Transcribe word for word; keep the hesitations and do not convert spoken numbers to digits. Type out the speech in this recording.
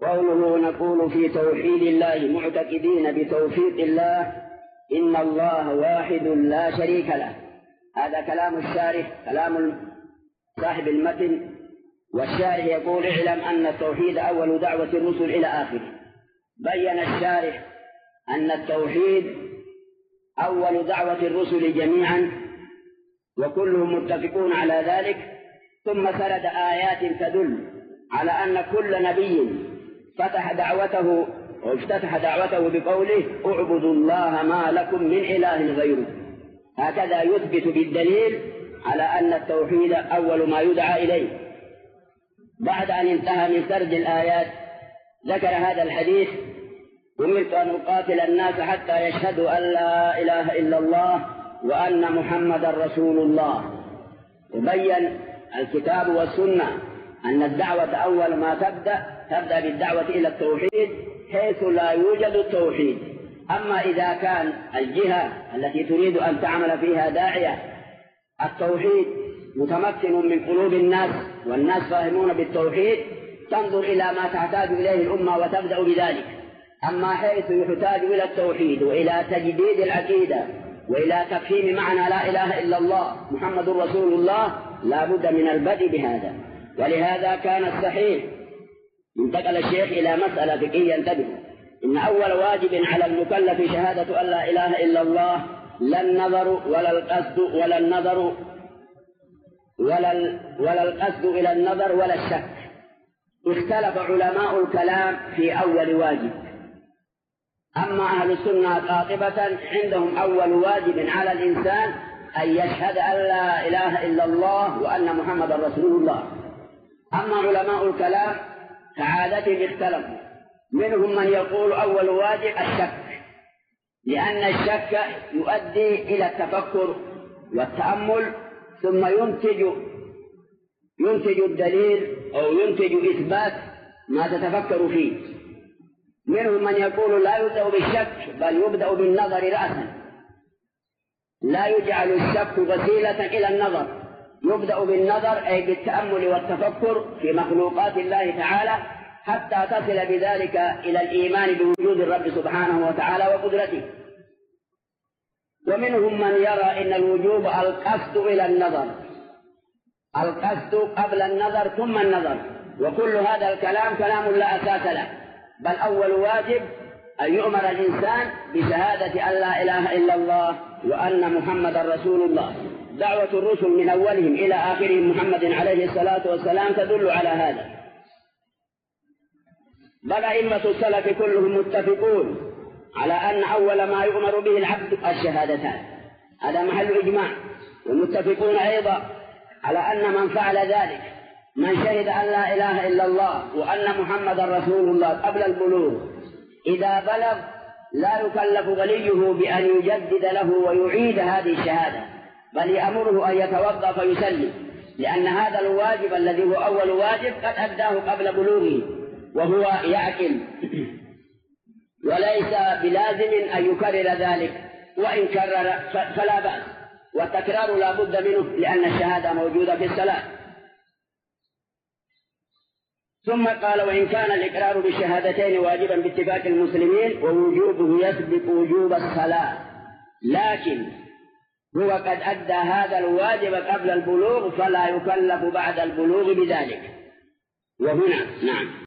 قوله نقول في توحيد الله معتقدين بتوفيق الله إن الله واحد لا شريك له. هذا كلام الشارح، كلام صاحب المتن. والشارح يقول اعلم أن التوحيد أول دعوة الرسل إلى آخره. بين الشارح أن التوحيد أول دعوة الرسل جميعا وكلهم متفقون على ذلك، ثم سرد آيات تدل على أن كل نبي فتح دعوته وافتتح دعوته بقوله اعبدوا الله ما لكم من إله غيره. هكذا يثبت بالدليل على أن التوحيد أول ما يدعى إليه. بعد أن انتهى من سرد الآيات ذكر هذا الحديث: أمرت أن أقاتل الناس حتى يشهدوا أن لا إله إلا الله وأن محمدا رسول الله. وبين الكتاب والسنة أن الدعوة أول ما تبدأ تبدأ بالدعوة إلى التوحيد حيث لا يوجد التوحيد. أما إذا كان الجهة التي تريد أن تعمل فيها داعية التوحيد متمكن من قلوب الناس والناس فاهمون بالتوحيد تنظر إلى ما تحتاج إليه الأمة وتبدأ بذلك. أما حيث يحتاج إلى التوحيد وإلى تجديد العقيدة وإلى تفهيم معنى لا إله إلا الله محمد رسول الله لا بد من البدء بهذا. ولهذا كان الصحيح انتقل الشيخ إلى مسألة فقهية انتبهوا: إن أول واجب على المكلف شهادة أن لا إله إلا الله، لا النظر ولا القصد ولا النظر ولا, ولا القصد إلى النظر ولا الشك. اختلف علماء الكلام في أول واجب. أما أهل السنة قاطبة عندهم أول واجب على الإنسان أن يشهد أن لا إله إلا الله وأن محمد رسول الله. أما علماء الكلام كعادتهم اختلفوا، منهم من يقول أول واجب الشك، لأن الشك يؤدي إلى التفكر والتأمل ثم ينتج ينتج الدليل أو ينتج إثبات ما تتفكر فيه. منهم من يقول لا يبدأ بالشك بل يبدأ بالنظر رأسا، لا يجعل الشك وسيلة إلى النظر، يبدأ بالنظر أي بالتأمل والتفكر في مخلوقات الله تعالى حتى تصل بذلك إلى الإيمان بوجود الرب سبحانه وتعالى وقدرته. ومنهم من يرى إن الوجوب القصد إلى النظر، القصد قبل النظر ثم النظر، وكل هذا الكلام كلام لا أساس له، بل أول واجب أن يؤمر الإنسان بشهادة أن لا إله إلا الله وأن محمدا رسول الله. دعوة الرسل من أولهم إلى آخرهم محمد عليه الصلاة والسلام تدل على هذا. بل أئمة السلف كلهم متفقون على أن أول ما يؤمر به العبد الشهادتان، هذا محل إجماع. ومتفقون أيضا على أن من فعل ذلك، من شهد أن لا إله إلا الله وأن محمدا رسول الله قبل البلوغ، إذا بلغ لا يكلف وليه بأن يجدد له ويعيد هذه الشهادة، بل يأمره أن يتوضأ فيسلم، لأن هذا الواجب الذي هو أول واجب قد أداه قبل بلوغه وهو يعقل، وليس بلازم أن يكرر ذلك، وإن كرر فلا بأس، والتكرار لا بد منه لأن الشهادة موجودة في الصلاة. ثم قال: وإن كان الإقرار بالشهادتين واجبا باتفاق المسلمين ووجوبه يسبق وجوب الصلاة، لكن هو قد أدى هذا الواجب قبل البلوغ فلا يكلف بعد البلوغ بذلك. وهنا نعم